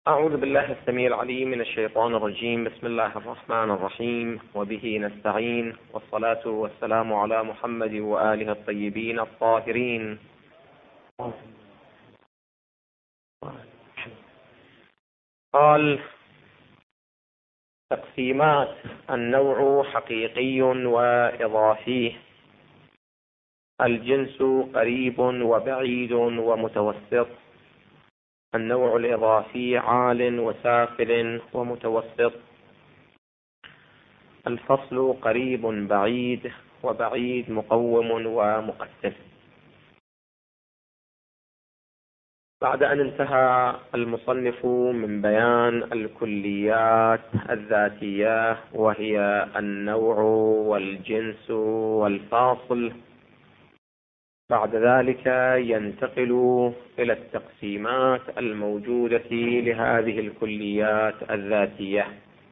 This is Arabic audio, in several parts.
أعوذ بالله السميع العليم من الشيطان الرجيم. بسم الله الرحمن الرحيم، وبه نستعين، والصلاة والسلام على محمد وآله الطيبين الطاهرين. قال: تقسيمات النوع حقيقي وإضافي، الجنس قريب وبعيد ومتوسط، النوع الإضافي عال وسافل ومتوسط، الفصل قريب بعيد، وبعيد مقوم ومقسم. بعد أن انتهى المصنف من بيان الكليات الذاتية وهي النوع والجنس والفاصل، بعد ذلك ينتقل إلى التقسيمات الموجودة لهذه الكليات الذاتية.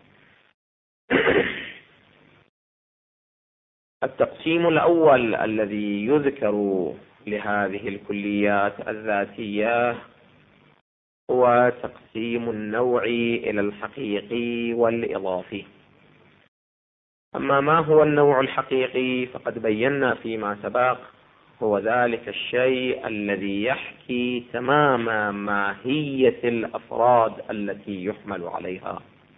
التقسيم الأول الذي يذكر لهذه الكليات الذاتية هو تقسيم النوع إلى الحقيقي والإضافي. أما ما هو النوع الحقيقي فقد بينا فيما سبق، هو ذلك الشيء الذي يحكي تمام ماهية الأفراد التي يحمل عليها،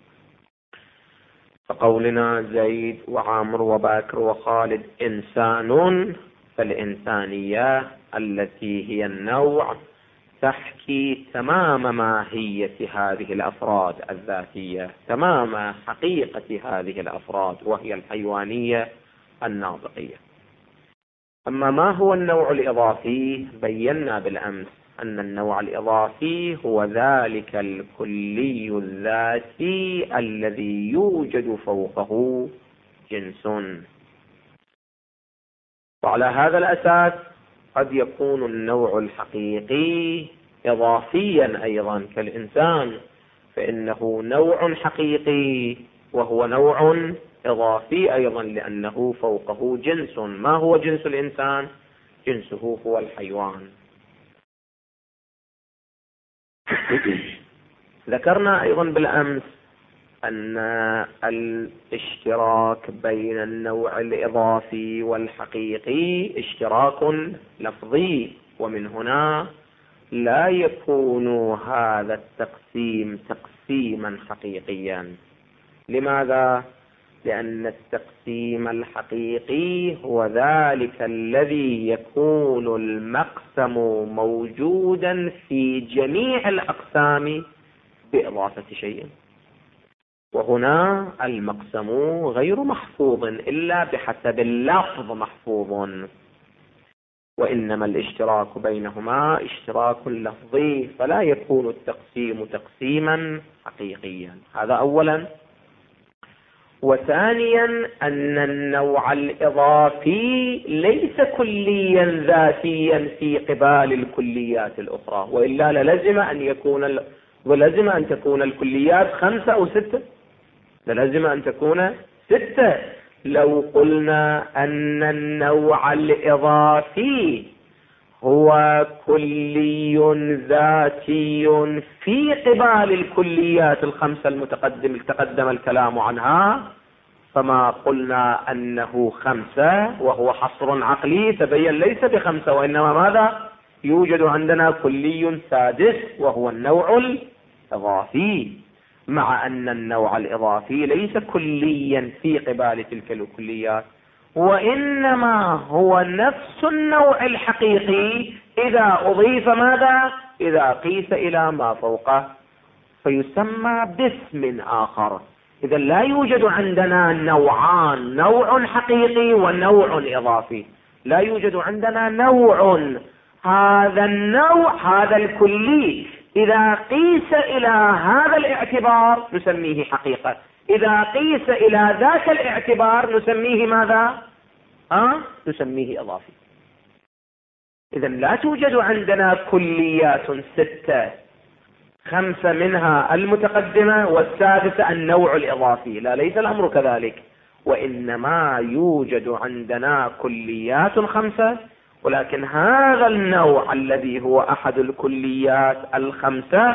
فقولنا زيد وعامر وبكر وخالد إنسان، فالإنسانية التي هي النوع تحكي تمام ماهية هذه الأفراد الذاتية، تمام حقيقة هذه الأفراد، وهي الحيوانية الناطقية. أما ما هو النوع الإضافي؟ بينا بالأمس أن النوع الإضافي هو ذلك الكلي الذاتي الذي يوجد فوقه جنس، وعلى هذا الأساس قد يكون النوع الحقيقي إضافيا أيضا كالإنسان، فإنه نوع حقيقي وهو نوع إضافي أيضا لأنه فوقه جنس. ما هو جنس الإنسان؟ جنسه هو الحيوان. ذكرنا أيضا بالأمس أن الاشتراك بين النوع الإضافي والحقيقي اشتراك لفظي، ومن هنا لا يكون هذا التقسيم تقسيما حقيقيا. لماذا؟ لأن التقسيم الحقيقي هو ذلك الذي يكون المقسم موجودا في جميع الأقسام بإضافة شيء، وهنا المقسم غير محفوظ إلا بحسب اللفظ محفوظ، وإنما الاشتراك بينهما اشتراك لفظي، فلا يكون التقسيم تقسيما حقيقيا. هذا أولا. وثانيا أن النوع الإضافي ليس كليا ذاتيا في قبال الكليات الأخرى، وإلا ولازم أن تكون الكليات 5 أو 6، لازم أن تكون 6. لو قلنا أن النوع الإضافي هو كلي ذاتي في قبال الكليات ال5 تقدم الكلام عنها، فما قلنا أنه 5 وهو حصر عقلي تبين ليس ب5، وإنما ماذا؟ يوجد عندنا كلي سادس وهو النوع الإضافي، مع أن النوع الإضافي ليس كليا في قبال تلك الكليات، وإنما هو نفس النوع الحقيقي إذا أضيف ماذا؟ إذا قيس إلى ما فوقه، فيسمى باسم آخر. إذا لا يوجد عندنا نوعان، نوع حقيقي ونوع إضافي، لا يوجد عندنا نوع. هذا النوع، هذا الكلي، إذا قيس إلى هذا الاعتبار نسميه حقيقة، إذا قيس إلى ذاك الاعتبار نسميه ماذا؟ نسميه إضافي. إذا لا توجد عندنا كليات 6، 5 منها المتقدمة والسادسة النوع الإضافي، لا، ليس الأمر كذلك، وإنما يوجد عندنا كليات 5، ولكن هذا النوع الذي هو أحد الكليات 5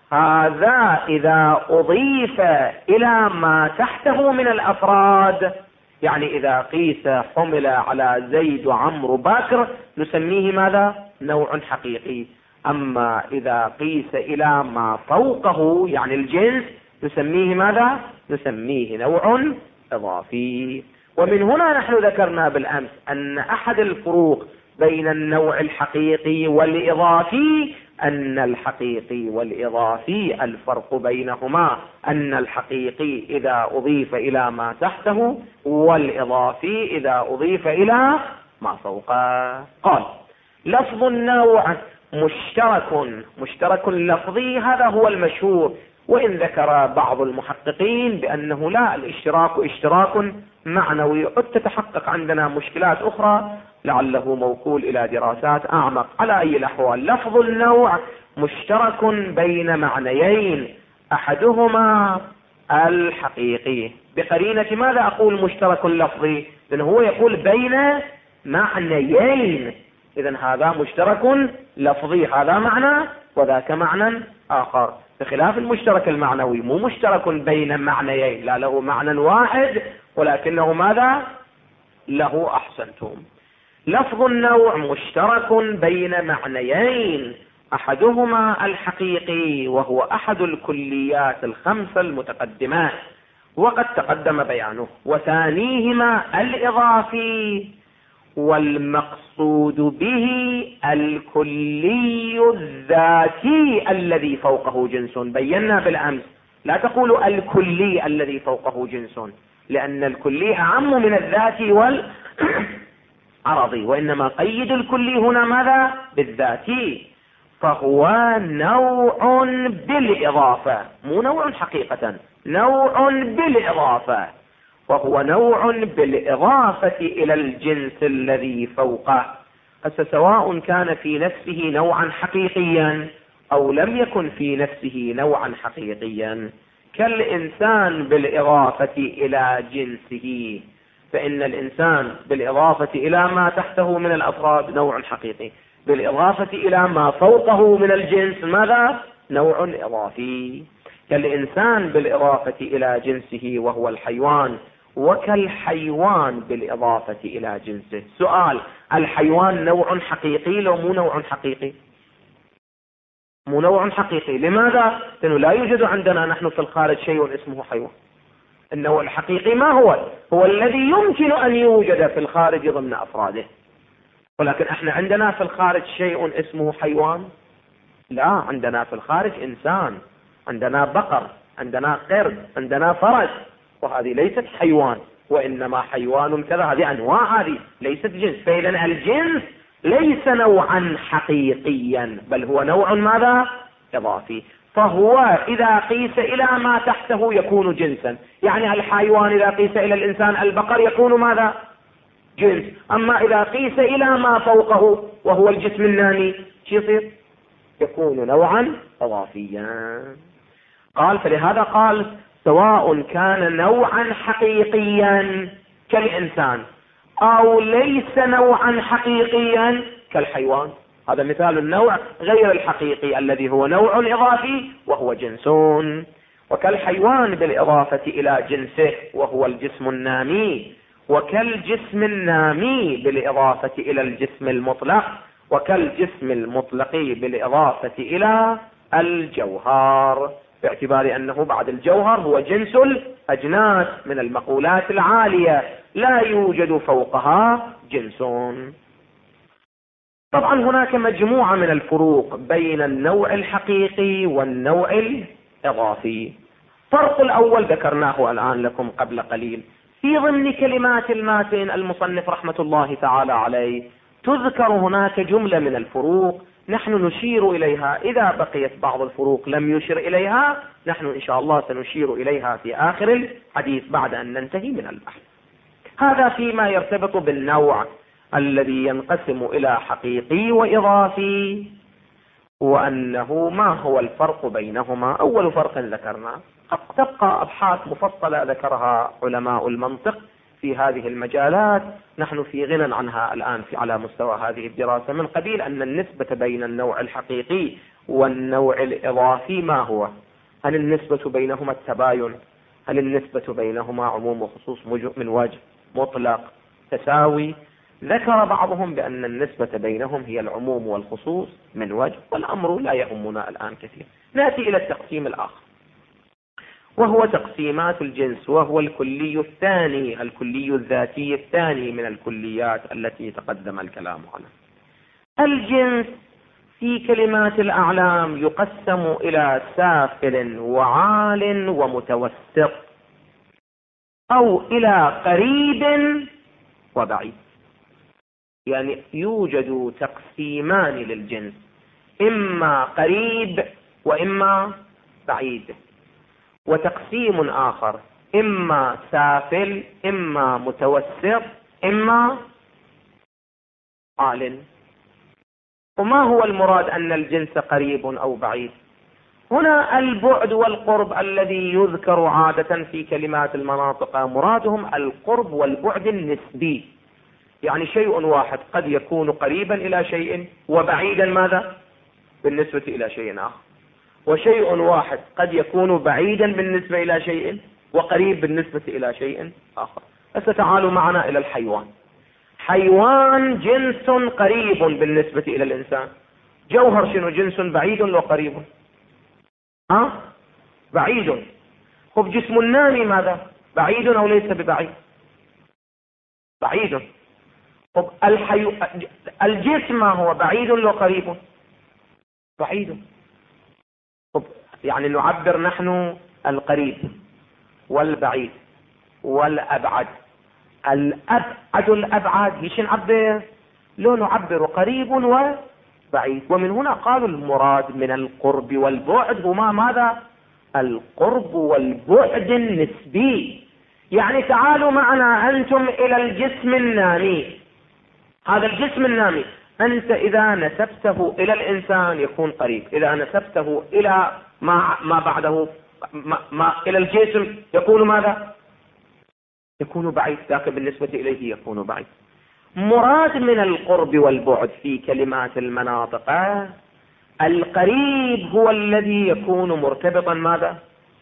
هذا إذا أضيف إلى ما تحته من الأفراد، يعني إذا قيس حمل على زيد وعمرو بكر نسميه ماذا؟ نوع حقيقي. أما إذا قيس إلى ما فوقه يعني الجنس نسميه ماذا؟ نسميه نوع إضافي. ومن هنا نحن ذكرنا بالأمس أن أحد الفروق بين النوع الحقيقي والإضافي أن الحقيقي والإضافي الفرق بينهما أن الحقيقي إذا أضيف إلى ما تحته، والإضافي إذا أضيف إلى ما فوقه. قال: لفظ النوع مشترك لفظي، هذا هو المشهور، وإن ذكر بعض المحققين بأنه لا، الاشتراك اشتراك معنوي. قد تتحقق عندنا مشكلات أخرى لعله موكول إلى دراسات أعمق. على أي الأحوال لفظ النوع مشترك بين معنيين، أحدهما الحقيقي. بقرينة ماذا أقول مشترك لفظي؟ لأنه هو يقول بين معنيين، إذن هذا مشترك لفظي، هذا معنى وذاك معنى آخر، بخلاف المشترك المعنوي، مو مشترك بين معنيين، لا، له معنى واحد ولكنه ماذا؟ له أحسنتم. لفظ النوع مشترك بين معنيين، أحدهما الحقيقي وهو أحد الكليات الخمسة المتقدمات وقد تقدم بيانه، وثانيهما الإضافي، والمقصود به الكلي الذاتي الذي فوقه جنس. بينا بالأمس لا تقولوا الكلي الذي فوقه جنس، لأن الكلي أعم من الذاتي والعرضي، وإنما قيد الكلي هنا ماذا؟ بالذاتي. فهو نوع بالإضافة، مو نوع حقيقة، نوع بالإضافة، وهو نوع بالإضافة إلى الجنس الذي فوقه. سواء كان في نفسه نوعا حقيقيا أو لم يكن في نفسه نوعا حقيقيا، كالإنسان بالإضافة إلى جنسه، فإن الإنسان بالإضافة إلى ما تحته من الأفراد نوع حقيقي، بالإضافة إلى ما فوقه من الجنس ماذا؟ نوع إضافي. كالإنسان بالإضافة إلى جنسه وهو الحيوان، وكالحيوان بالإضافة إلى جنسه. سؤال: الحيوان نوع حقيقي لو مو نوع حقيقي؟ مو نوع حقيقي. لماذا؟ لأنه لا يوجد عندنا نحن في الخارج شيء اسمه حيوان. النوع الحقيقي ما هو الذي يمكن أن يوجد في الخارج ضمن أفراده، ولكن احنا عندنا في الخارج شيء اسمه حيوان؟ لا، عندنا في الخارج إنسان، عندنا بقر، عندنا قرد، عندنا فرس، وهذه ليست حيوان، وإنما حيوان كذا، هذه أنواع، هذه ليست جنس. فإذا الجنس ليس نوعا حقيقيا، بل هو نوع ماذا؟ إضافي. فهو إذا قيس إلى ما تحته يكون جنسا، يعني الحيوان إذا قيس إلى الإنسان البقر يكون ماذا؟ جنس. أما إذا قيس إلى ما فوقه وهو الجسم النامي شو يصير؟ يكون نوعا إضافيا. قال: فلهذا قال: سواء كان نوعا حقيقيا كالإنسان أو ليس نوعا حقيقيا كالحيوان. هذا مثال النوع غير الحقيقي الذي هو نوع إضافي وهو جنس. وكالحيوان بالإضافة إلى جنسه وهو الجسم النامي، وكالجسم النامي بالإضافة إلى الجسم المطلق، وكالجسم المطلق بالإضافة إلى الجوهر، باعتبار أنه بعد الجوهر هو جنس الأجناس من المقولات العالية لا يوجد فوقها جنس. طبعا هناك مجموعة من الفروق بين النوع الحقيقي والنوع الإضافي. الفرق الأول ذكرناه الآن لكم قبل قليل في ضمن كلمات الماتن المصنف رحمة الله تعالى عليه، تذكر هناك جملة من الفروق نحن نشير إليها. إذا بقيت بعض الفروق لم يشر إليها نحن إن شاء الله سنشير إليها في آخر الحديث بعد أن ننتهي من البحث. هذا فيما يرتبط بالنوع الذي ينقسم إلى حقيقي وإضافي، وأنه ما هو الفرق بينهما. أول فرق ذكرنا، تبقى أبحاث مفصلة ذكرها علماء المنطق في هذه المجالات، نحن في غنى عنها الآن على مستوى هذه الدراسة، من قبيل أن النسبة بين النوع الحقيقي والنوع الإضافي ما هو؟ هل النسبة بينهما التباين؟ هل النسبة بينهما عموم وخصوص من وجه مطلق تساوي؟ ذكر بعضهم بأن النسبة بينهم هي العموم والخصوص من وجه، والأمر لا يهمنا الآن كثير. نأتي إلى التقسيم الآخر، وهو تقسيمات الجنس، وهو الكلي الثاني، الكلي الذاتي الثاني من الكليات التي تقدم الكلام عنها. الجنس في كلمات الأعلام يقسم إلى سافل وعال ومتوسط، أو إلى قريب وبعيد. يعني يوجد تقسيمان للجنس، إما قريب وإما بعيد، وتقسيم آخر إما سافل إما متوسط إما عال. وما هو المراد أن الجنس قريب أو بعيد؟ هنا البعد والقرب الذي يذكر عادة في كلمات المناطق مرادهم القرب والبعد النسبي، يعني شيء واحد قد يكون قريبا إلى شيء وبعيدا ماذا؟ بالنسبة إلى شيء آخر، وشيء واحد قد يكون بعيدا بالنسبة إلى شيء وقريب بالنسبة إلى شيء آخر. فتعالوا معنا إلى الحيوان. حيوان جنس قريب بالنسبة إلى الإنسان. جوهر شنو؟ جنس بعيد وقريب. بعيد. خب جسم النامي ماذا؟ بعيد أو ليس ببعيد؟ بعيد. خب الجسم ما هو؟ بعيد وقريب؟ بعيد. خب يعني نعبر نحن القريب والبعيد والأبعد. الأبعد هيش نعبر؟ لو نعبر قريب وبعيد. ومن هنا قالوا المراد من القرب والبعد هما ماذا؟ القرب والبعد النسبي. يعني تعالوا معنا أنتم إلى الجسم النامي. هذا الجسم النامي أنت إذا نسبته إلى الإنسان يكون قريب، إذا نسبته إلى ما بعده إلى الجسم يكون ماذا؟ يكون بعيد، لكن بالنسبة إليه يكون بعيد. مراد من القرب والبعد في كلمات المناطق القريب هو الذي يكون مرتبطا ماذا؟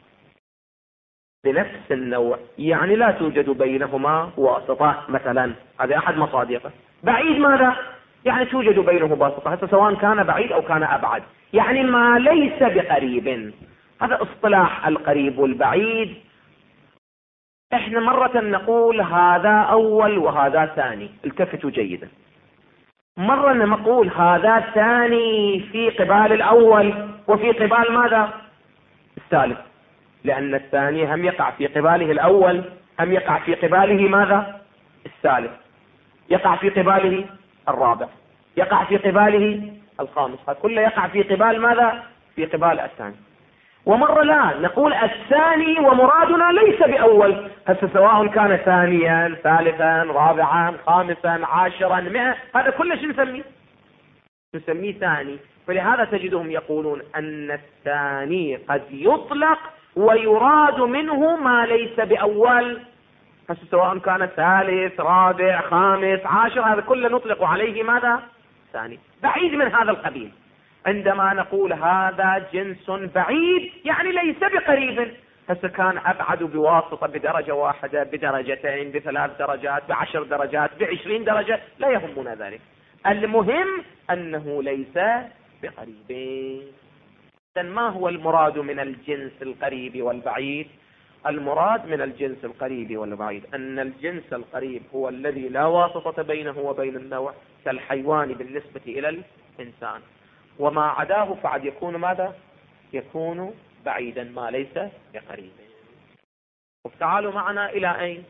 بنفس النوع، يعني لا توجد بينهما واسطة مثلا، هذا أحد مصادقه. بعيد ماذا؟ يعني توجد بينه واسطة، حتى سواء كان بعيد أو كان أبعد، يعني ما ليس بقريب. هذا اصطلاح القريب والبعيد. احنا مرة نقول هذا أول وهذا ثاني، التفتوا جيدا. مرة نقول هذا ثاني في قبال الأول وفي قبال ماذا؟ الثالث، لأن الثاني هم يقع في قباله الأول هم يقع في قباله ماذا؟ الثالث، يقع في قباله الرابع، يقع في قباله الخامس، كله يقع في قبال ماذا؟ في قبال الثاني. ومرة لا نقول الثاني ومرادنا ليس بأول، هسه سواء كان ثانيا ثالثا رابعا خامسا عاشرا 100، هذا كله شو نسميه ثاني. فلهذا تجدهم يقولون أن الثاني قد يطلق ويراد منه ما ليس بأول، هسه سواء كان ثالث رابع خامس عاشر، هذا كله نطلق عليه ماذا؟ ثاني. بعيد من هذا القبيل. عندما نقول هذا جنس بعيد يعني ليس بقريب، هسه كان أبعد بواسطة بدرجة واحدة بدرجتين ب3 درجات ب10 درجات ب20 درجة، لا يهمنا ذلك، المهم أنه ليس بقريب. ما هو المراد من الجنس القريب والبعيد؟ المراد من الجنس القريب والبعيد أن الجنس القريب هو الذي لا واسطة بينه وبين النوع، كالحيوان بالنسبة إلى الإنسان، وما عداه فعد يكون ماذا؟ يكون بعيدا ما ليس بقريب. وتعالوا معنا إلى أين؟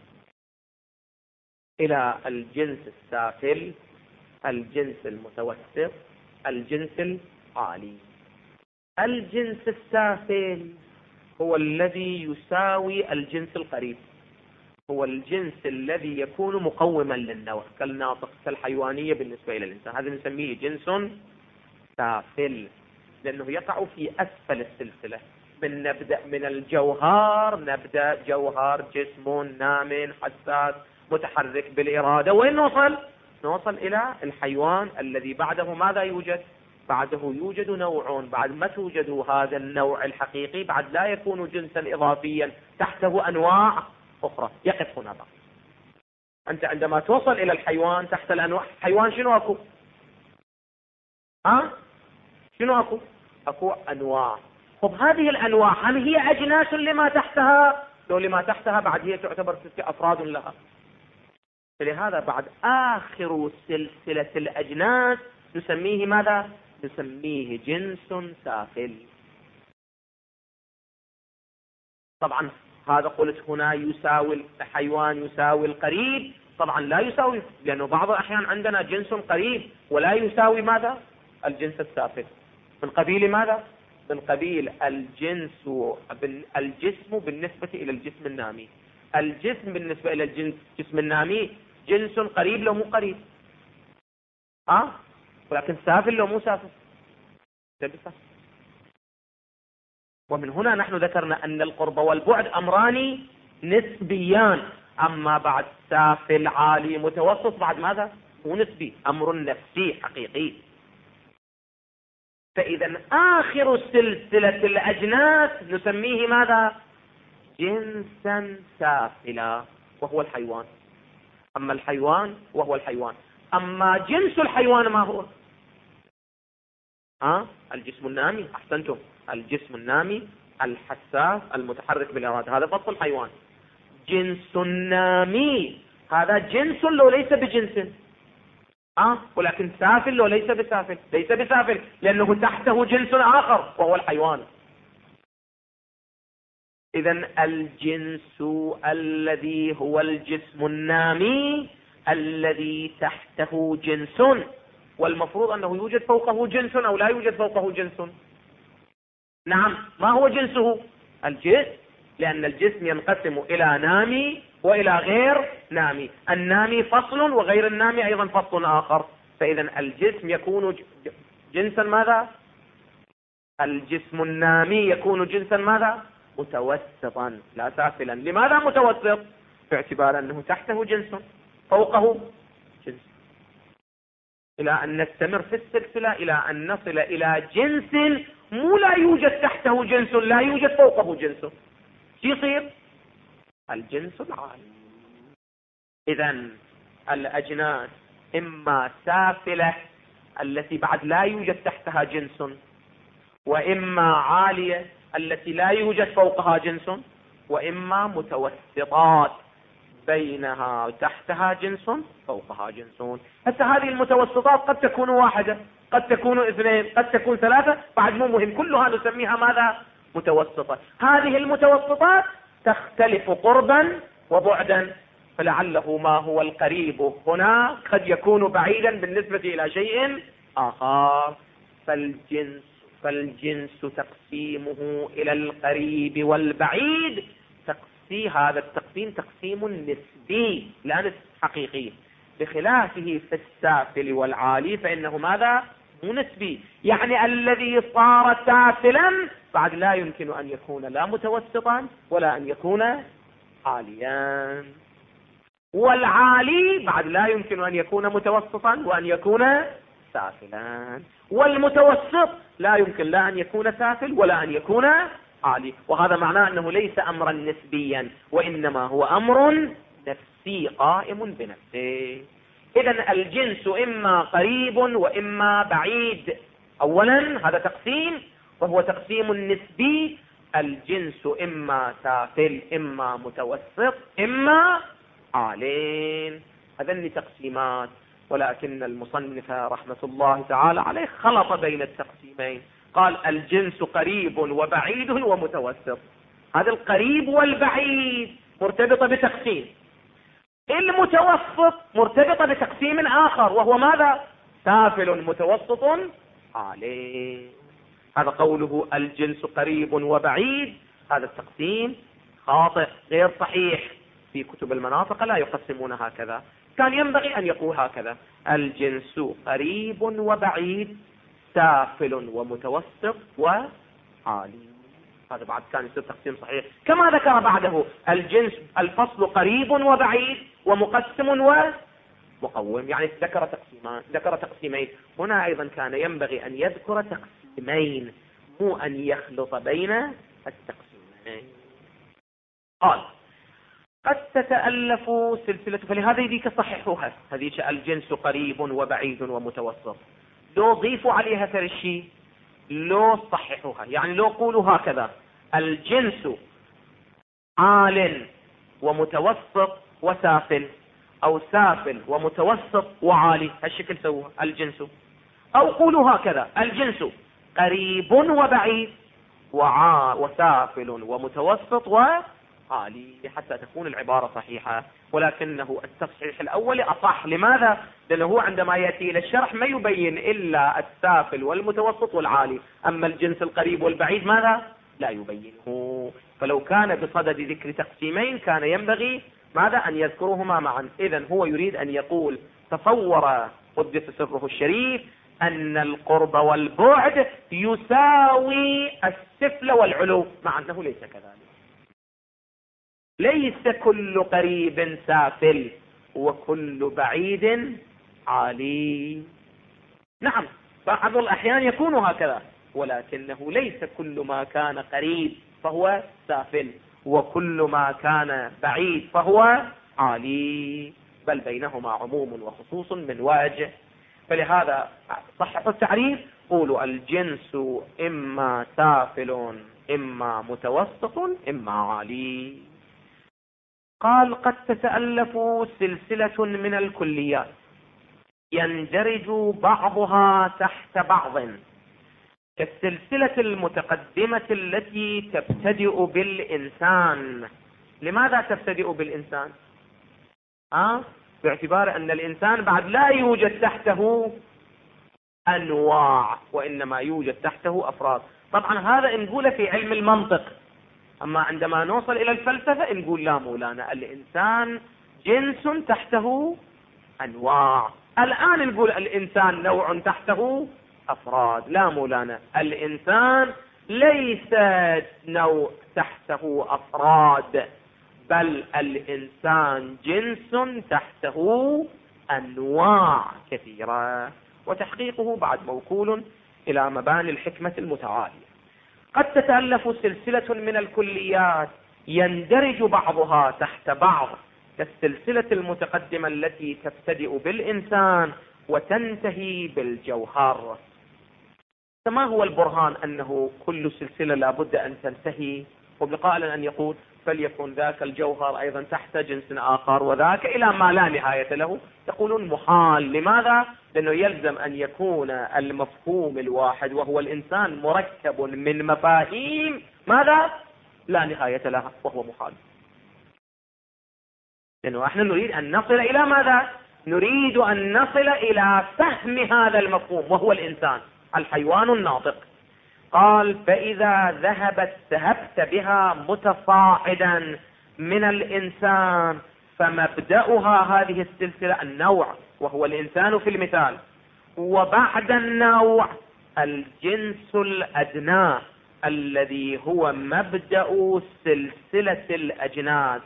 إلى الجنس السافل، الجنس المتوسط، الجنس العالي. الجنس السافل هو الذي يساوي الجنس القريب، هو الجنس الذي يكون مقوما للنوع كالناطق كالحيوانية بالنسبة إلى الإنسان، هذا نسميه جنس سافل، لأنه يقع في أسفل السلسلة. نبدأ من الجوهر، نبدأ جوهر جسم نام حساس متحرك بالإرادة، وين نوصل؟ نوصل إلى الحيوان الذي بعده ماذا يوجد؟ بعده يوجد نوع، بعد ما توجد هذا النوع الحقيقي بعد لا يكون جنسا إضافيا، تحته أنواع أخرى. يقف هنا بقى. أنت عندما توصل إلى الحيوان تحت الأنواع، حيوان شنو أكو؟ شنو أكو؟ أكو أنواع. طب هذه الأنواع هل هي أجناس لما تحتها؟ لو لما تحتها بعد هي تعتبر أفراد لها. فلهذا بعد آخر سلسلة الأجناس نسميه ماذا؟ نسميه جنس سافل. طبعا هذا قلت هنا يساوي الحيوان يساوي القريب، طبعا لا يساوي، لأنه بعض الأحيان عندنا جنس قريب ولا يساوي ماذا؟ الجنس السافل. من قبيل ماذا؟ من قبيل الجسم بالنسبة إلى الجسم النامي. الجسم بالنسبة إلى الجسم النامي جنس قريب لو مو قريب، ولكن سافل لو مو سافل. ومن هنا نحن ذكرنا أن القرب والبعد أمران نسبيان، أما بعد سافل عالي متوسط بعد ماذا؟ هو نسبي، أمر نفسي حقيقي. فإذا آخر سلسلة الأجناس نسميه ماذا؟ جنسا سافلا، وهو الحيوان. أما الحيوان وهو الحيوان. أما جنس الحيوان ما هو؟ الجسم النامي. أحسنتم، الجسم النامي الحساس المتحرك بالإرادة، هذا فصل الحيوان. جنس النامي هذا جنس لو ليس بجنس، ولكن سافل لو ليس بسافل. ليس بسافل لأنه تحته جنس آخر وهو الحيوان. إذن الجنس الذي هو الجسم النامي الذي تحته جنس، والمفروض أنه يوجد فوقه جنس أو لا يوجد فوقه جنس. نعم، ما هو جنسه؟ الجسم، لأن الجسم ينقسم إلى نامي وإلى غير نامي. النامي فصل وغير النامي أيضا فصل آخر. فإذا الجسم يكون جنسا ماذا؟ الجسم النامي يكون جنسا ماذا؟ متوسطا لا سافلا. لماذا متوسط؟ باعتبار أنه تحته جنس فوقه جنس، إلى أن نستمر في السلسلة إلى أن نصل إلى جنس مو لا يوجد تحته جنس لا يوجد فوقه جنس. يصير الجنس العالي. إذن الأجناس إما سافلة التي بعد لا يوجد تحتها جنس، وإما عالية التي لا يوجد فوقها جنس، وإما متوسطات بينها تحتها جنس فوقها جنس. هسه هذه المتوسطات قد تكون واحدة، قد تكون اثنين، قد تكون ثلاثة، بعد مو مهم، كلها نسميها ماذا؟ متوسطة. هذه المتوسطات تختلف قربا وبعدا، فلعله ما هو القريب هنا قد يكون بعيدا بالنسبة إلى شيء آخر. فالجنس تقسيمه إلى القريب والبعيد هذا التقسيم تقسيم نسبي لا نسب حقيقي، بخلافه في السافل والعالي فإنه ماذا؟ مو نسبي. يعني الذي صار سافلا بعد لا يمكن أن يكون لا متوسطا ولا أن يكون عاليا، والعالي بعد لا يمكن أن يكون متوسطا وأن يكون سافلا، والمتوسط لا يمكن لا أن يكون سافل ولا أن يكون عالي. وهذا معناه أنه ليس أمرا نسبيا، وإنما هو أمر نفسي قائم بنفسه. إذن الجنس إما قريب وإما بعيد. أولا هذا تقسيم وهو تقسيم نسبي. الجنس إما سافل إما متوسط إما عالين. هذين تقسيمات، ولكن المصنف رحمة الله تعالى عليه خلط بين التقسيمين، قال الجنس قريب وبعيد ومتوسط. هذا القريب والبعيد مرتبطة بتقسيم، المتوسط مرتبطة بتقسيم آخر وهو ماذا؟ سافل متوسط عالي. هذا قوله الجنس قريب وبعيد، هذا التقسيم خاطئ غير صحيح. في كتب المناطق لا يقسمون هكذا، كان ينبغي أن يقول هكذا: الجنس قريب وبعيد، سافل ومتوسط وعالي. هذا بعد كان يصير تقسيم صحيح، كما ذكر بعده الجنس الفصل قريب وبعيد ومقسم مقوم، يعني ذكر تقسيمين. هنا أيضا كان ينبغي أن يذكر تقسيمين، مو أن يخلط بين التقسيمين. قال قد تتألف سلسلة، فلهذا يديك صححوها، هذيك الجنس قريب وبعيد ومتوسط، لو ضيفوا عليها ثرشي، لو صححوها، يعني لو قولوا هكذا: الجنس عال ومتوسط وسافل، أو سافل ومتوسط وعالي، هالشكل سووها الجنس. أو قولوا هكذا: الجنس قريب وبعيد وسافل ومتوسط وعالي، حتى تكون العبارة صحيحة. ولكنه التصحيح الأول أصح. لماذا؟ لأنه عندما يأتي إلى الشرح ما يبين إلا السافل والمتوسط والعالي، أما الجنس القريب والبعيد ماذا؟ لا يبينه. فلو كان بصدد ذكر تقسيمين كان ينبغي ماذا؟ أن يذكرهما معا. إذن هو يريد أن يقول: تصور قدس سره الشريف أن القرب والبعد يساوي السفل والعلو، مع أنه ليس كذلك. ليس كل قريب سافل وكل بعيد عالي. نعم، بعض الأحيان يكون هكذا، ولكنه ليس كل ما كان قريب فهو سافل، وكل ما كان بعيد فهو عالي، بل بينهما عموم وخصوص من وجه. فلهذا صححوا التعريف، قولوا: الجنس إما سافل إما متوسط إما عالي. قال: قد تتألف سلسلة من الكليات يندرج بعضها تحت بعض، كالسلسلة المتقدمة التي تبتدئ بالإنسان. لماذا تبتدئ بالإنسان؟ باعتبار أن الإنسان بعد لا يوجد تحته أنواع، وإنما يوجد تحته أفراد. طبعا هذا نقوله في علم المنطق، أما عندما نوصل إلى الفلسفة نقول: لا مولانا، الإنسان جنس تحته أنواع. الآن نقول الإنسان نوع تحته أفراد. لا مولانا، الإنسان ليس نوع تحته أفراد، بل الإنسان جنس تحته أنواع كثيرة، وتحقيقه بعد موكول إلى مباني الحكمة المتعالية. قد تتألف سلسلة من الكليات يندرج بعضها تحت بعض، كالسلسلة المتقدمة التي تبتدئ بالإنسان وتنتهي بالجوهر. فما هو البرهان أنه كل سلسلة لابد أن تنتهي؟ وبقائل أن يقول: فليكن ذاك الجوهر أيضا تحت جنس آخر، وذاك إلى ما لا نهاية له. يقولون محال. لماذا؟ لأنه يلزم أن يكون المفهوم الواحد وهو الإنسان مركب من مفاهيم ماذا؟ لا نهاية لها، وهو محال. لأنه احنا نريد أن نصل إلى ماذا؟ نريد أن نصل إلى فهم هذا المفهوم، وهو الإنسان الحيوان الناطق. قال: فإذا ذهبت بها متصاعدا من الإنسان، فمبدأها هذه السلسلة النوع، وهو الإنسان في المثال، وبعد النوع الجنس الأدنى الذي هو مبدأ سلسلة الأجناس،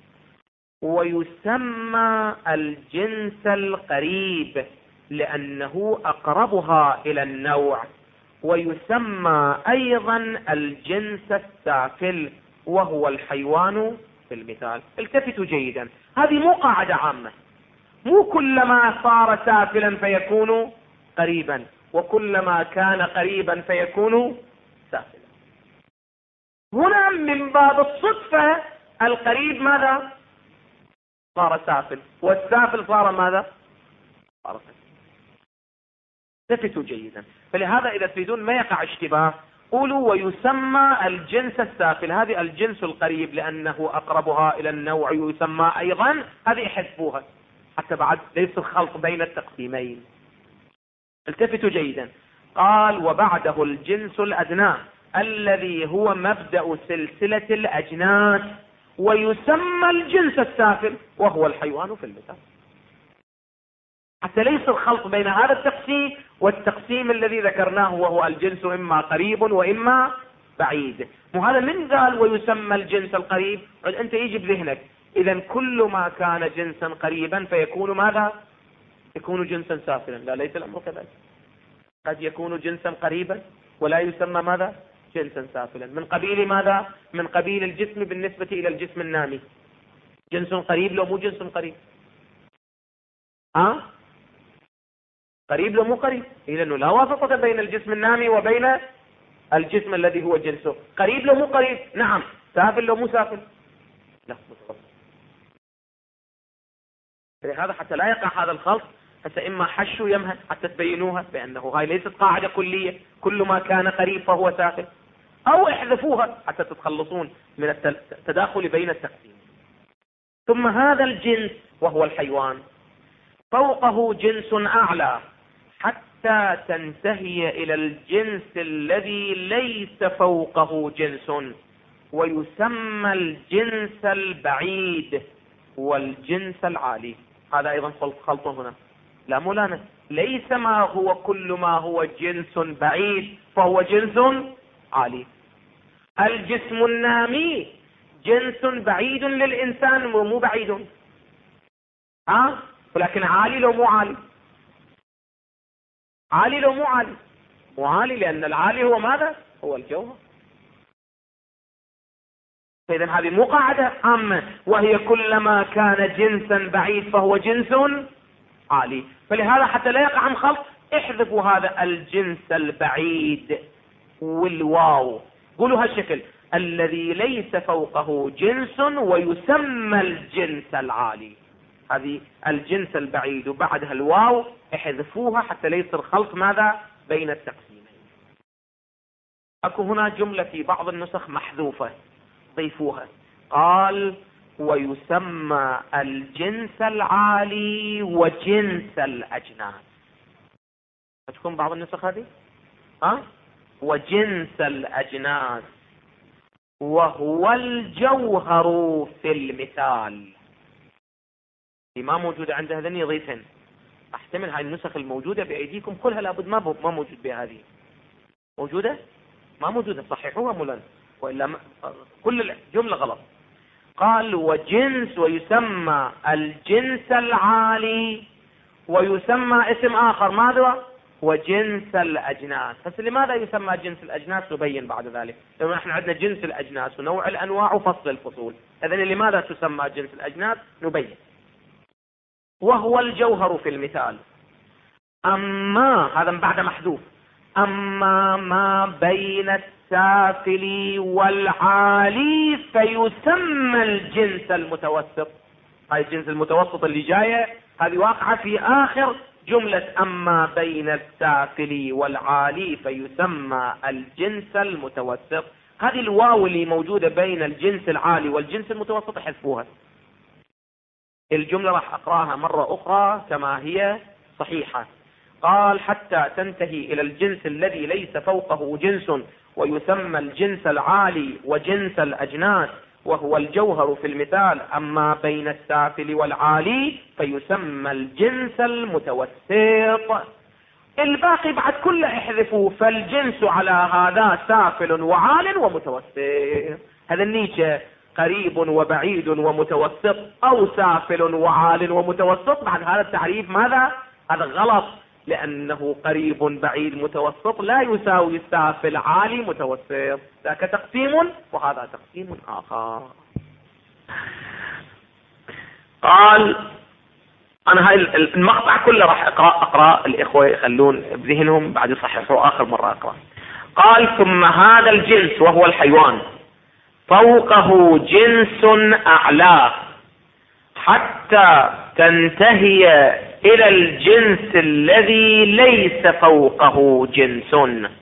ويسمى الجنس القريب لأنه أقربها إلى النوع، ويسمى أيضا الجنس السافل وهو الحيوان في المثال. التفتوا جيدا، هذه مو قاعدة عامة، مو كلما صار سافلا فيكون قريبا، وكلما كان قريبا فيكون سافلا. هنا من باب الصدفة القريب ماذا؟ صار سافل، والسافل صار ماذا؟ صار سافل. التفتوا جيدا. فلهذا إذا تريدون ما يقع اشتباه قولوا: ويسمى الجنس السافل، هذه الجنس القريب لأنه أقربها إلى النوع، يسمى أيضا، هذه حذفوها حتى بعد ليس الخلط بين التقسيمين. التفتوا جيدا. قال: وبعده الجنس الأدنى الذي هو مبدأ سلسلة الأجناس، ويسمى الجنس السافل وهو الحيوان في المثال، حتى ليس الخلط بين هذا التقسيم والتقسيم الذي ذكرناه وهو الجنس إما قريب وإما بعيد. وهذا من قال ويسمى الجنس القريب؟ أنت يجي بذهنك إذا كل ما كان جنسا قريبا فيكون ماذا؟ يكون جنسا سافلا. لا، ليس الأمر كذلك. قد يكون جنسا قريبا ولا يسمى ماذا؟ جنسا سافلا. من قبيل ماذا؟ من قبيل الجسم بالنسبة إلى الجسم النامي. جنس قريب لو مو جنس قريب؟ قريب لو مو قريب؟ لأنه لا واسطة بين الجسم النامي وبين الجسم الذي هو جنسه. قريب لو مو قريب؟ نعم. سافل لو مو سافل؟ لا، متفق. لهذا حتى لا يقع هذا الخلط، حتى إما حشوا يمهد حتى تبينوها بأنه هاي ليست قاعدة كلية كل ما كان قريب فهو سافل، أو احذفوها حتى تتخلصون من التداخل بين التقسيم. ثم هذا الجنس وهو الحيوان فوقه جنس أعلى حتى تنتهي إلى الجنس الذي ليس فوقه جنس، ويسمى الجنس البعيد والجنس العالي. هذا أيضا خلط هنا، لا مولانا، ليس ما هو كل ما هو جنس بعيد فهو جنس عالي. الجسم النامي جنس بعيد للإنسان ومو بعيد، ولكن عالي لو مو عالي؟ عالي لو مو عالي؟ مو عالي، لأن العالي هو ماذا؟ هو الجوهر. فإذا هذه مو قاعدة عامة، وهي كلما كان جنسا بعيد فهو جنس عالي. فلهذا حتى لا يقع عن خلط احذفوا هذا الجنس البعيد والواو، قولوا هالشكل: الذي ليس فوقه جنس ويسمى الجنس العالي. هذه الجنس البعيد وبعدها الواو احذفوها حتى لا يصير خلط ماذا؟ بين التقسيمين. اكو هنا جملة في بعض النسخ محذوفة، ضيفوها. قال: ويسمى الجنس العالي وجنس الأجناس. تكون بعض النسخ هذه وجنس الأجناس وهو الجوهر في المثال. ما موجودة عند هذين يضيفهن. احتمل هاي النسخ الموجودة بأيديكم كلها لابد ما موجود بها. هذه موجودة؟ ما موجودة، صححوها مولانا، وإلا كل الجملة غلط. قال: وجنس، ويسمى الجنس العالي، ويسمى اسم آخر ماذا؟ وجنس الأجناس. بس لماذا يسمى جنس الأجناس نبين بعد ذلك، لأنه نحن عندنا جنس الأجناس ونوع الأنواع وفصل الفصول. إذن لماذا تسمى جنس الأجناس نبين. وهو الجوهر في المثال. أما هذا بعد محذوف. أما ما بين السافل والعالي فيسمى الجنس المتوسط. هاي الجنس المتوسط اللي جاية هذه واقعة في آخر جملة: أما بين السافل والعالي فيسمى الجنس المتوسط. هذه الواو اللي موجودة بين الجنس العالي والجنس المتوسط حذفوها. الجملة راح أقرأها مرة أخرى كما هي صحيحة. قال: حتى تنتهي إلى الجنس الذي ليس فوقه جنس، ويسمى الجنس العالي وجنس الأجناس، وهو الجوهر في المثال. أما بين السافل والعالي فيسمى الجنس المتوسط. الباقي بعد كله احذفوا. فالجنس على هذا سافل وعال ومتوسط. هذا النيتشه قريب وبعيد ومتوسط، أو سافل وعال ومتوسط. بعد هذا التعريف ماذا؟ هذا غلط، لأنه قريب بعيد متوسط لا يساوي سافل عالي متوسط. ذاك تقسيم وهذا تقسيم آخر. قال: أنا هاي المقطع كله راح أقرأ الإخوة يخلون بذهنهم بعد يصححوا آخر مرة أقرأ. قال: ثم هذا الجنس وهو الحيوان فوقه جنس أعلى حتى تنتهي إلى الجنس الذي ليس فوقه جنس،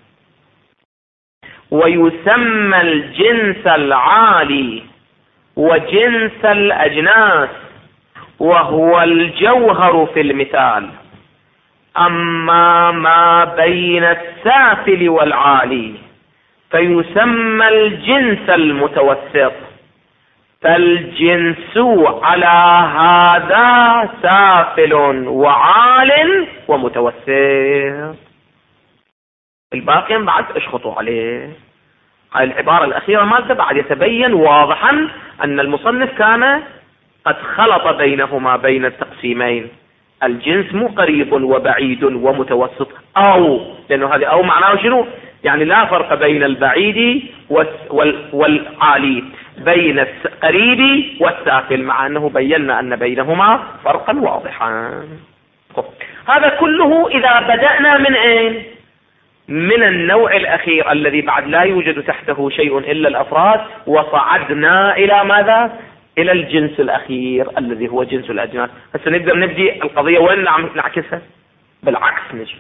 ويسمى الجنس العالي وجنس الأجناس، وهو الجوهر في المثال. أما ما بين السافل والعالي فيسمى الجنس المتوسط. فالجنس على هذا سافل وعال ومتوسط. الباقي بعد اشخطوا عليه. هاي العبارة الأخيرة مالته بعد يتبين واضحا أن المصنف كان قد خلط بينهما بين التقسيمين، الجنس مو قريب وبعيد ومتوسط، لأنه هذه أو معناه شنو؟ يعني لا فرق بين البعيد والعالي، بين القريب والسافل، مع أنه بينا أن بينهما فرقا واضحا. هذا كله إذا بدأنا من أين؟ من النوع الأخير الذي بعد لا يوجد تحته شيء إلا الأفراد، وصعدنا إلى ماذا؟ إلى الجنس الأخير الذي هو جنس الأجناس. هسه نقدر نبدي القضية وين نعكسها؟ بالعكس نجي.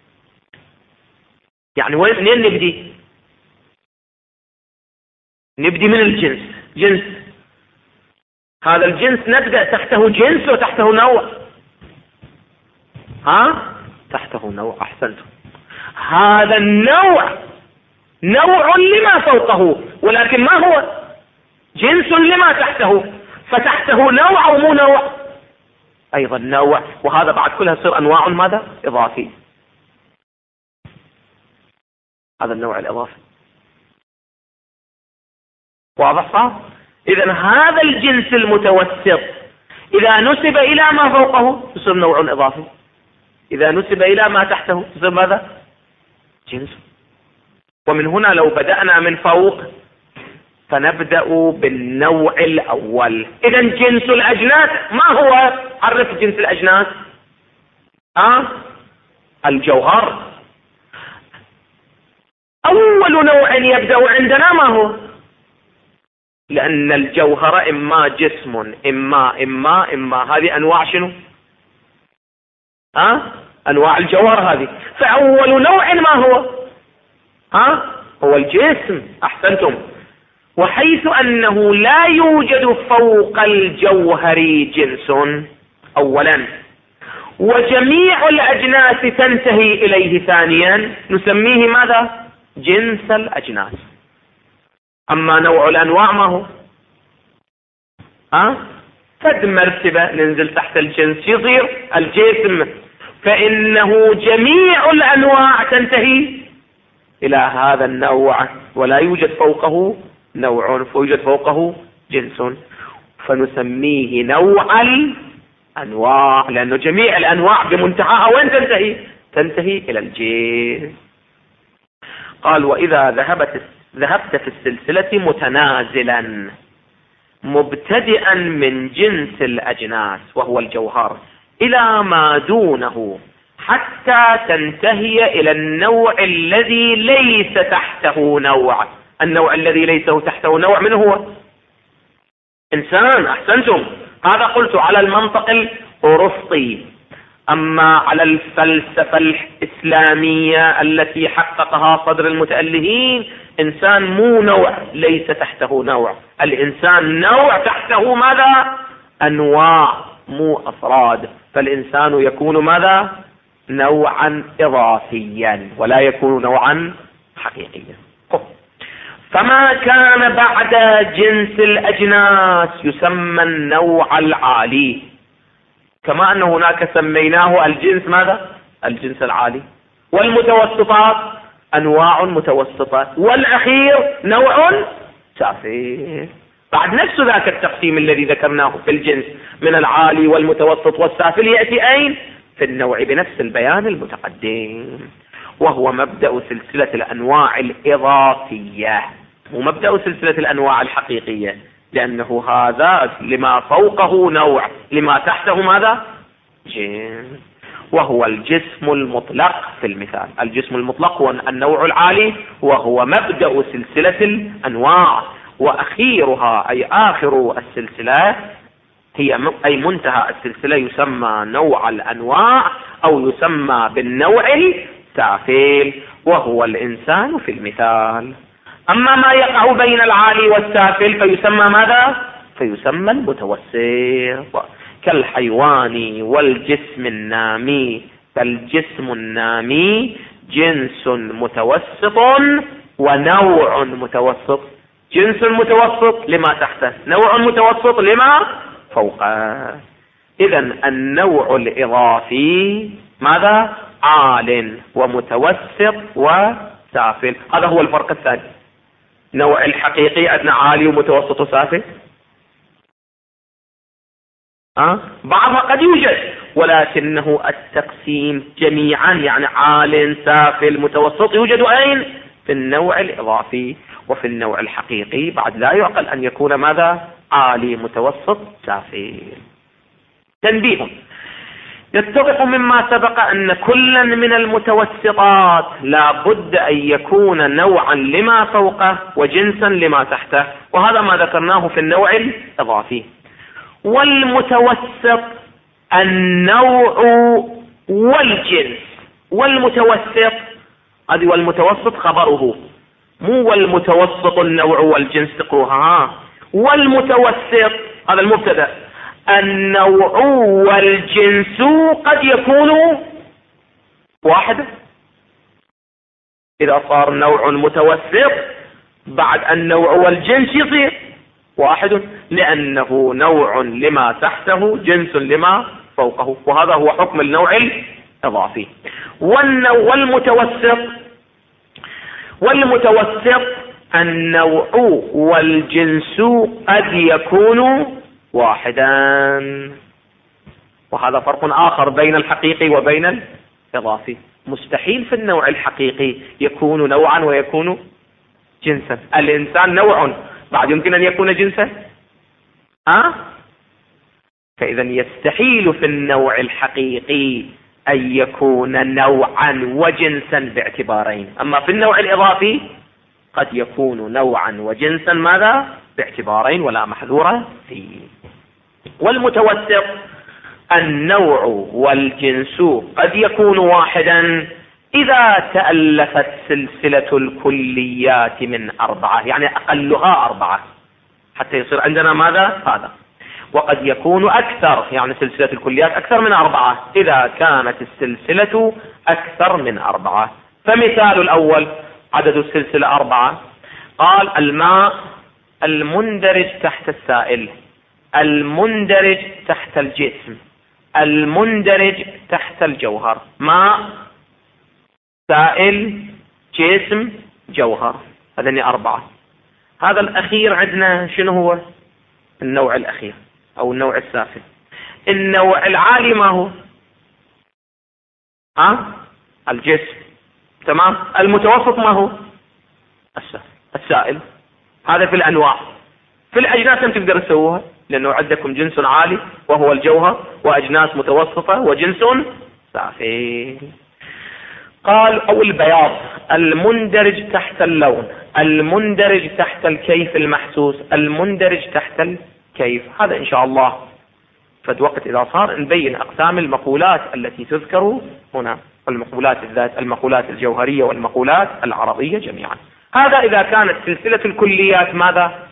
يعني منين نبدي؟ نبدي من الجنس. جنس، هذا الجنس نبدأ تحته جنس وتحته نوع. تحته نوع. أحسنتم. هذا النوع نوع لما فوقه، ولكن ما هو؟ جنس لما تحته، فتحته نوع أو مو نوع؟ أيضا نوع. وهذا بعد كلها تصير أنواع ماذا؟ إضافي. هذا النوع الإضافي واضح صح؟ إذن هذا الجنس المتوسط إذا نسب إلى ما فوقه يصير نوع إضافي، إذا نسب إلى ما تحته يصير ماذا؟ جنس. ومن هنا لو بدأنا من فوق فنبدأ بالنوع الأول. إذن جنس الأجناس ما هو؟ عرف جنس الأجناس. الجوهر. أول نوع يبدأ عندنا ما هو؟ لأن الجوهر إما جسم إما هذه أنواع شنو؟ أنواع الجوهر هذه. فأول نوع ما هو؟ هو الجسم. أحسنتم. وحيث أنه لا يوجد فوق الجوهر جنس أولا، وجميع الأجناس تنتهي إليه ثانيا، نسميه ماذا؟ جنس الأجناس. أما نوع الأنواع ما هو؟ فد مرتبة ننزل تحت الجنس يصير الجسم، فإنه جميع الأنواع تنتهي إلى هذا النوع، ولا يوجد فوقه نوع، فيوجد فوقه جنس، فنسميه نوع الأنواع، لأنه جميع الأنواع بمنتهاها وين تنتهي؟ تنتهي إلى الجنس. قال: وإذا ذهبت في السلسلة متنازلا مبتدئا من جنس الأجناس وهو الجوهر إلى ما دونه حتى تنتهي إلى النوع الذي ليس تحته نوع. النوع الذي ليس تحته نوع من هو؟ إنسان. أحسنتم. هذا قلت على المنطق الأرسطي. أما على الفلسفة الإسلامية التي حققها صدر المتألهين، إنسان مو نوع ليس تحته نوع، الإنسان نوع تحته ماذا؟ أنواع مو أفراد. فالإنسان يكون ماذا؟ نوعا إضافيا ولا يكون نوعا حقيقيا. فما كان بعد جنس الأجناس يسمى النوع العالي، كما أن هناك سميناه الجنس ماذا؟ الجنس العالي. والمتوسطات أنواع متوسطة، والأخير نوع سافل. بعد نفس ذاك التقسيم الذي ذكرناه في الجنس من العالي والمتوسط والسافل يأتي أين؟ في النوع بنفس البيان المتقدم، وهو مبدأ سلسلة الأنواع الإضافية ومبدأ سلسلة الأنواع الحقيقية، لأنه هذا لما فوقه نوع، لما تحته ماذا؟ جنس. وهو الجسم المطلق في المثال. الجسم المطلق هو النوع العالي، وهو مبدأ سلسلة الأنواع، وأخيرها أي آخر السلسلة أي منتهى السلسلة يسمى نوع الأنواع أو يسمى بالنوع السافل، وهو الإنسان في المثال. أما ما يقع بين العالي والسافل فيسمى ماذا؟ فيسمى المتوسط، كالحيوان والجسم النامي. فالجسم النامي جنس متوسط ونوع متوسط. جنس متوسط لما تحته، نوع متوسط لما فوقه. إذن النوع الإضافي ماذا؟ عال ومتوسط وسافل. هذا هو الفرق الثاني. نوع الحقيقي أدنى عالي ومتوسط وسافل. بعضها قد يوجد، ولكنه التقسيم جميعا يعني عال سافل متوسط يوجد أين؟ في النوع الإضافي. وفي النوع الحقيقي بعد لا يعقل أن يكون ماذا؟ عالي متوسط سافل. تنبيه: يتضح مما سبق أن كلا من المتوسطات لا بد أن يكون نوعا لما فوقه وجنسا لما تحته، وهذا ما ذكرناه في النوع الإضافي. والمتوسط النوع والجنس. والمتوسط هذه والمتوسط خبره، مو والمتوسط النوع والجنس تقروها. والمتوسط هذا المبتدأ. النوع والجنس قد يكون واحد. إذا صار نوع متوسط بعد النوع والجنس يصير واحد، لأنه نوع لما تحته جنس لما فوقه، وهذا هو حكم النوع الإضافي. والمتوسط النوع والجنس قد يكون واحدا، وهذا فرق آخر بين الحقيقي وبين الإضافي. مستحيل في النوع الحقيقي يكون نوعا ويكون جنسا. الإنسان نوع بعد يمكن أن يكون جنسا، فإذا يستحيل في النوع الحقيقي أن يكون نوعا وجنسا باعتبارين. أما في النوع الإضافي قد يكون نوعا وجنسا ماذا؟ باعتبارين ولا محذور فيه. والمتوسط النوع والجنس قد يكون واحدا إذا تألفت سلسلة الكليات من 4، يعني أقلها 4 حتى يصير عندنا ماذا؟ هذا. وقد يكون أكثر، يعني سلسلة الكليات أكثر من 4 إذا كانت السلسلة أكثر من 4. فمثال الأول عدد السلسلة 4. قال: الماء المندرج تحت السائل، المندرج تحت الجسم، المندرج تحت الجوهر. ماء، سائل، جسم، جوهر، هذين 4. هذا الأخير عندنا شنو هو؟ النوع الأخير أو النوع السافل. النوع العالي ما هو؟ الجسم، تمام. المتوسط ما هو؟ السائل. هذا في الأنواع. في الأجناس هم تقدر تسووها، لأنه عندكم جنس عالي وهو الجوهر، وأجناس متوسطة وجنس سافل. قال: أو البياض المندرج تحت اللون، المندرج تحت الكيف المحسوس، المندرج تحت الكيف. هذا إن شاء الله فد وقت إذا صار نبين أقسام المقولات التي تذكر هنا، المقولات الذات، المقولات الجوهرية والمقولات العرضية جميعا. هذا إذا كانت سلسلة الكليات ماذا؟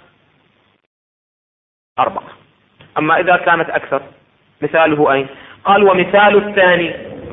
4. أما إذا كانت أكثر مثاله أين؟ قال: ومثال الثاني،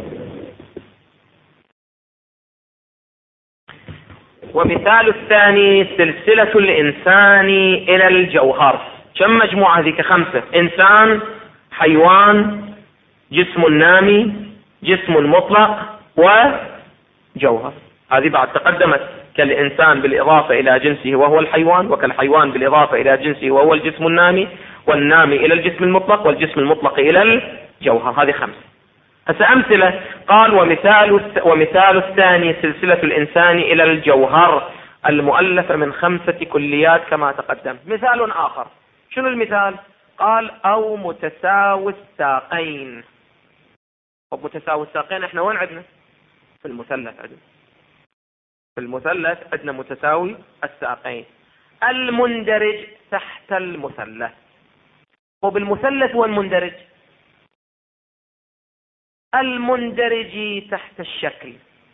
ومثال الثاني سلسلة الإنسان إلى الجوهر. كم مجموعة هذيك؟ 5. إنسان، حيوان، جسم نامي، جسم مطلق، وجوهر. هذه بعد تقدمت، كالإنسان بالإضافة إلى جنسه وهو الحيوان، وكالحيوان بالإضافة إلى جنسه وهو الجسم النامي، والنامي إلى الجسم المطلق، والجسم المطلق إلى الجوهر. هذه 5. هسه أمثلة. قال: ومثال الثاني سلسلة الإنسان إلى الجوهر المؤلفة من 5 كليات كما تقدم. مثال آخر، شنو المثال؟ قال: أو متساوي الساقين. ومتساوي الساقين احنا وين عندنا؟ في المثلث عندنا. في المثلث عندنا متساوي الساقين. المندرج تحت المثلث. وبالمثلث هو المندرج، المندرج تحت الشكل.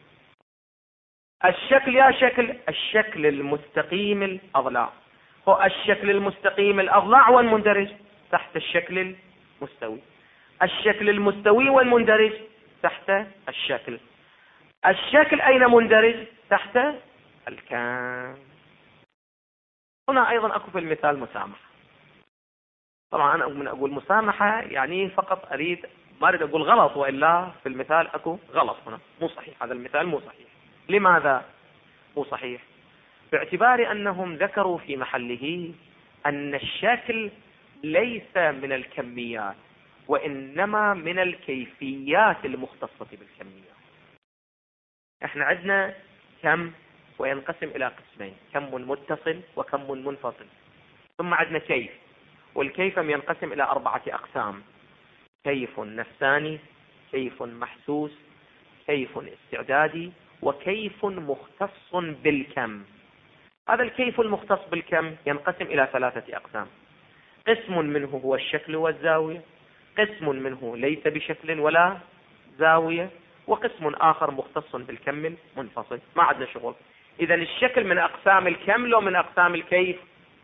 الشكل يا شكل، الشكل المستقيم الأضلاع. هو الشكل المستقيم الأضلاع والمندرج تحت الشكل المستوي. الشكل المستوي والمندرج تحت الشكل. الشكل أين مندرج؟ تحت الكام. هنا أيضا أكو في المثال مسامحة. طبعا أنا من أقول مسامحة يعني فقط أريد، ما أريد أقول غلط، وإلا في المثال أكو غلط هنا، مو صحيح. هذا المثال مو صحيح. لماذا مو صحيح؟ باعتبار أنهم ذكروا في محله أن الشكل ليس من الكميات، وإنما من الكيفيات المختصة بالكمية. احنا عندنا كم وينقسم إلى قسمين، كم متصل وكم منفصل. ثم عندنا كيف، والكيف ينقسم إلى 4 أقسام: كيف نفساني، كيف محسوس، كيف استعدادي، وكيف مختص بالكم. هذا الكيف المختص بالكم ينقسم إلى 3 أقسام: قسم منه هو الشكل والزاوية، قسم منه ليس بشكل ولا زاوية، وقسم آخر مختص بالكم المنفصل. ما عندنا شغل. إذا الشكل من أقسام الكم لو من أقسام الكيف؟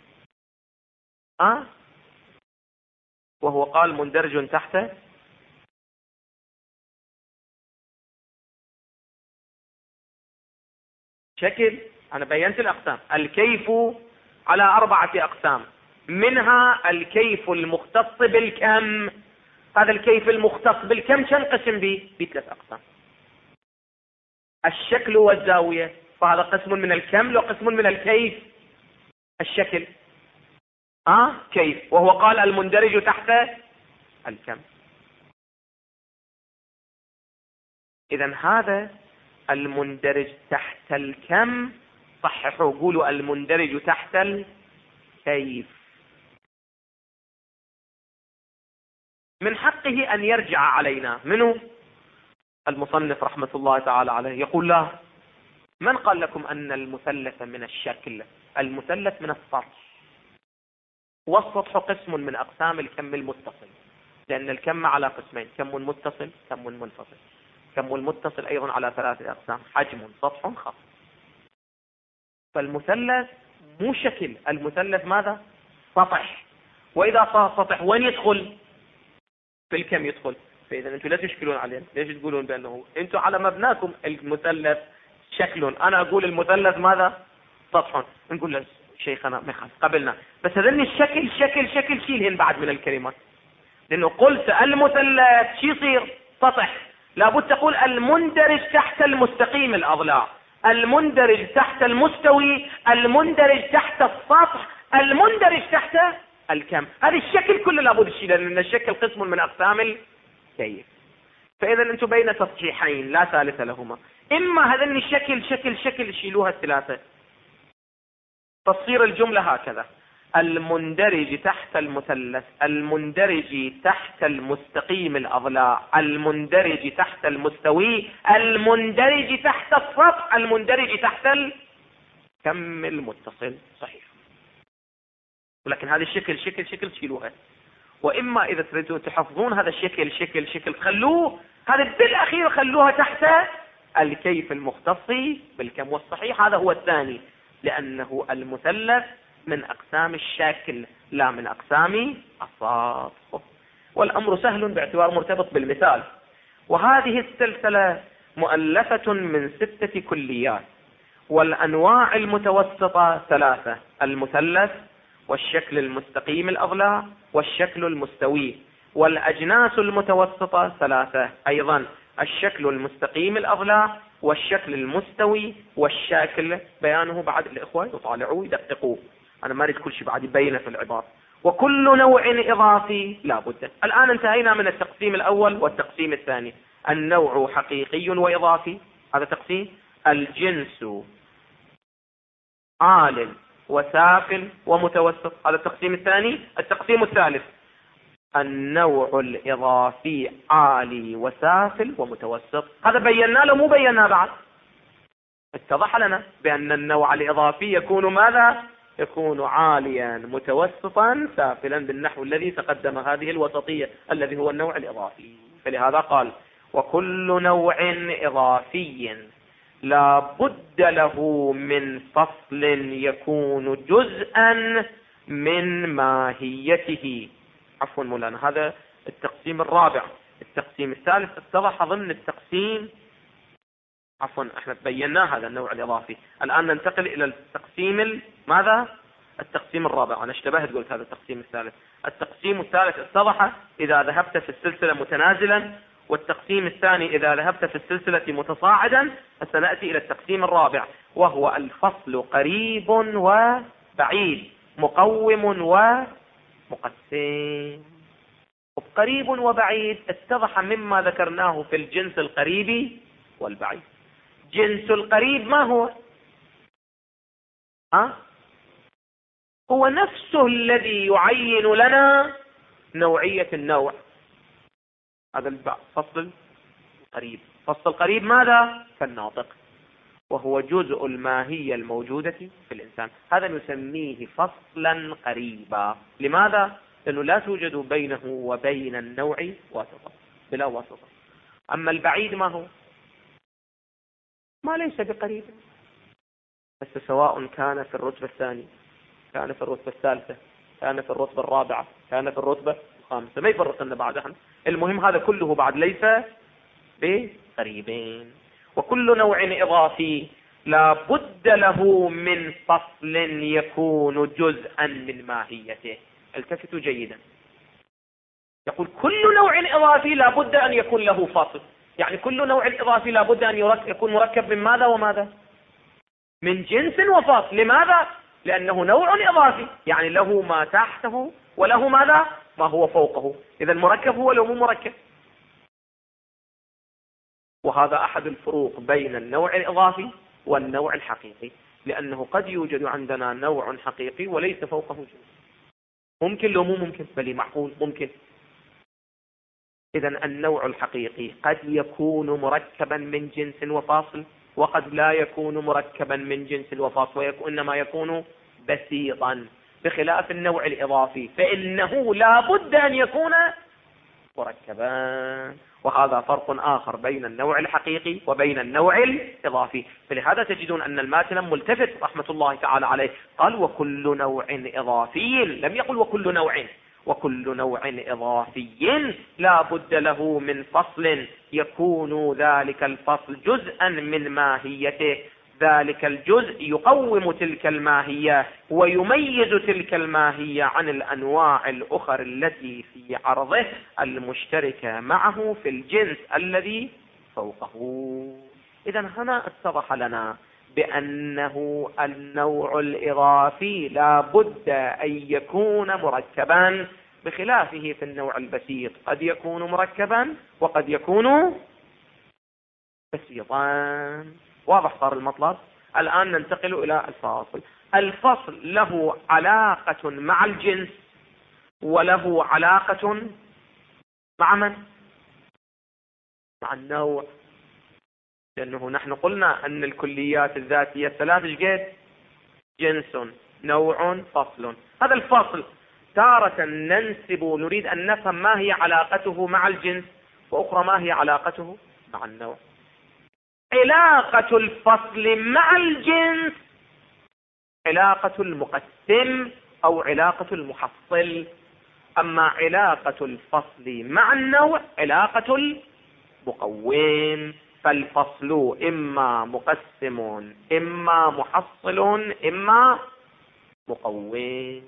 وهو قال مندرج تحته شكل. أنا بينت الأقسام. الكيف على 4 أقسام، منها الكيف المختص بالكم. هذا الكيف المختص بالكم تنقسم به ب3 أقسام: الشكل والزاوية، فهذا قسم من الكم لو قسم من الكيف. الشكل كيف، وهو قال المندرج تحت الكم. إذا هذا المندرج تحت الكم، صححوا قولوا المندرج تحت الكيف. من حقه أن يرجع علينا. منه؟ المصنف رحمة الله تعالى عليه يقول: لا، من قال لكم أن المثلث من الشكل؟ المثلث من السطح، والسطح قسم من أقسام الكم المتصل، لأن الكم على قسمين: كم متصل، كم منفصل. كم المتصل أيضا على 3 أقسام: حجم، سطح، خط. فالمثلث مو شكل، المثلث ماذا؟ سطح. وإذا صار سطح وين يدخل؟ في الكم يدخل. فإذا أنتم لا تشكلون عليه. ليش تقولون بأنه أنتم على مبناكم المثلث شكل، أنا أقول المثلث ماذا؟ سطح. نقول له شيخنا ما يخالف، قبلنا، بس هذني الشكل شكل شكل شيلهن بعد من الكلمات، لأنه قلت المثلث شي يصير؟ سطح. لابد تقول المندرج تحت المستقيم الأضلاع، المندرج تحت المستوي، المندرج تحت السطح، المندرج تحت الكم. هذا الشكل كله لابد تشيله، لأن الشكل قسم من أقسام الكيف. فإذا أنتم بين تصحيحين لا ثالث لهما: إما هذني الشكل شكل شكل شيلوها ال3، تصير الجملة هكذا: المندرج تحت المثلث، المندرج تحت المستقيم الأضلاع، المندرج تحت المستوي، المندرج تحت السطح، المندرج تحت الكم المتصل. صحيح. ولكن هذا الشكل شكل شكل شيلوها. وإما إذا تريدون تحفظون هذا الشكل شكل شكل خلوه، هذا بالأخير خلوها تحت الكيف المختص بالكم. والصحيح هذا هو الثاني، لأنه المثلث من أقسام الشكل لا من أقسام السطح. والأمر سهل باعتبار مرتبط بالمثال. وهذه السلسلة مؤلفة من 6 كليات، والأنواع المتوسطة 3: المثلث، والشكل المستقيم الأضلاع، والشكل المستوي. والأجناس المتوسطة 3 أيضا: الشكل المستقيم الأضلاع، والشكل المستوي، والشكل. بيانه بعد الإخوة يطالعوا يدققوا، أنا ما أريد كل شيء بعد يبينه في العبارة. وكل نوع إضافي لا بد. الآن انتهينا من التقسيم الأول والتقسيم الثاني: النوع حقيقي وإضافي، هذا تقسيم. الجنس عال وسافل ومتوسط، هذا التقسيم الثاني. التقسيم الثالث: النوع الإضافي عالي وسافل ومتوسط. هذا بينا له مو بينا بعد؟ اتضح لنا بأن النوع الإضافي يكون ماذا؟ يكون عاليا متوسطا سافلا، بالنحو الذي تقدم، هذه الوسطية الذي هو النوع الإضافي. فلهذا قال: وكل نوع إضافي لا بد له من فصل يكون جزءا من ماهيته. عفوا مولانا، هذا التقسيم الرابع. التقسيم الثالث اتضح ضمن التقسيم، عفوا احنا بينا هذا النوع الإضافي. الآن ننتقل إلى التقسيم ماذا؟ التقسيم الرابع. أنا اشتبهت قلت هذا التقسيم الثالث. التقسيم الثالث اتضح إذا ذهبت في السلسلة متنازلا، والتقسيم الثاني إذا ذهبت في السلسلة متصاعدا. سنأتي إلى التقسيم الرابع، وهو الفصل قريب وبعيد، مقوم ومقسم. قريب وبعيد اتضح مما ذكرناه في الجنس القريب والبعيد. جنس القريب ما هو؟ هو نفسه الذي يعين لنا نوعية النوع. هذا فصل القريب. فصل القريب ماذا؟ كالناطق، وهو جزء الماهية الموجودة في الإنسان. هذا نسميه فصلا قريبا. لماذا؟ لأنه لا توجد بينه وبين النوع واسطة، بلا واسطة. أما البعيد ما هو؟ ما ليس بقريب، بس سواء كان في الرتبة الثانية، كان في الرتبة الثالثة، كان في الرتبة الرابعة، كان في الرتبة الخامسة، ما يفرق لنا بعد. المهم هذا كله بعد ليس بقريبين. وكل نوع إضافي لا بد له من فصل يكون جزءا من ماهيته. التفتوا جيدا، يقول كل نوع إضافي لا بد أن يكون له فصل. يعني كل نوع إضافي لا بد أن يكون مركب من ماذا وماذا؟ من جنس وفصل. لماذا؟ لأنه نوع إضافي، يعني له ما تحته وله ماذا؟ ما هو فوقه. إذا المركب هو لو مو مركب. وهذا أحد الفروق بين النوع الإضافي والنوع الحقيقي، لأنه قد يوجد عندنا نوع حقيقي وليس فوقه جنس. ممكن لو مو ممكن؟ بل معقول ممكن. إذا النوع الحقيقي قد يكون مركبا من جنس وفاصل، وقد لا يكون مركبا من جنس وفاصل، وإنما يكون بسيطا، بخلاف النوع الإضافي فإنه لا بد أن يكون مركبا. وهذا فرق آخر بين النوع الحقيقي وبين النوع الإضافي. فلهذا تجدون أن الماتن ملتفت رحمة الله تعالى عليه قال وكل نوع إضافي، لم يقل وكل نوع. وكل نوع إضافي لا بد له من فصل يكون ذلك الفصل جزءا من ماهيته. ذلك الجزء يقوم تلك الماهية ويميز تلك الماهية عن الأنواع الأخرى التي في عرضه المشتركة معه في الجنس الذي فوقه. إذن هنا اتضح لنا بأنه النوع الإضافي لا بد أن يكون مركبا، بخلافه في النوع البسيط قد يكون مركبا وقد يكون بسيطا. واضح صار المطلب؟ الآن ننتقل إلى الفاصل. الفصل له علاقة مع الجنس وله علاقة مع من؟ مع النوع. لأنه نحن قلنا أن الكليات الذاتية ثلاث قد جنس نوع فصل. هذا الفصل تارة نريد أن نفهم ما هي علاقته مع الجنس، وأخرى ما هي علاقته مع النوع. علاقة الفصل مع الجنس علاقة المقسم أو علاقة المحصل، أما علاقة الفصل مع النوع علاقة المقوم. فالفصل إما مقسم إما محصل إما مقوم.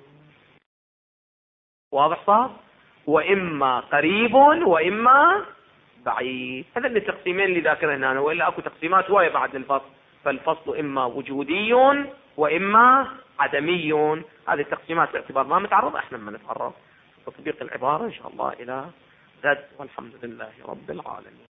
واضح صار؟ وإما قريب وإما بعيد. هذا التقسيمين اللي ذاكره هنا، وإلا أكو تقسيمات هواية بعد الفصل. فالفصل إما وجودي وإما عدمي. هذه التقسيمات باعتبار ما متعرض احنا ما نتعرض. تطبيق العبارة إن شاء الله إلى غد، والحمد لله رب العالمين.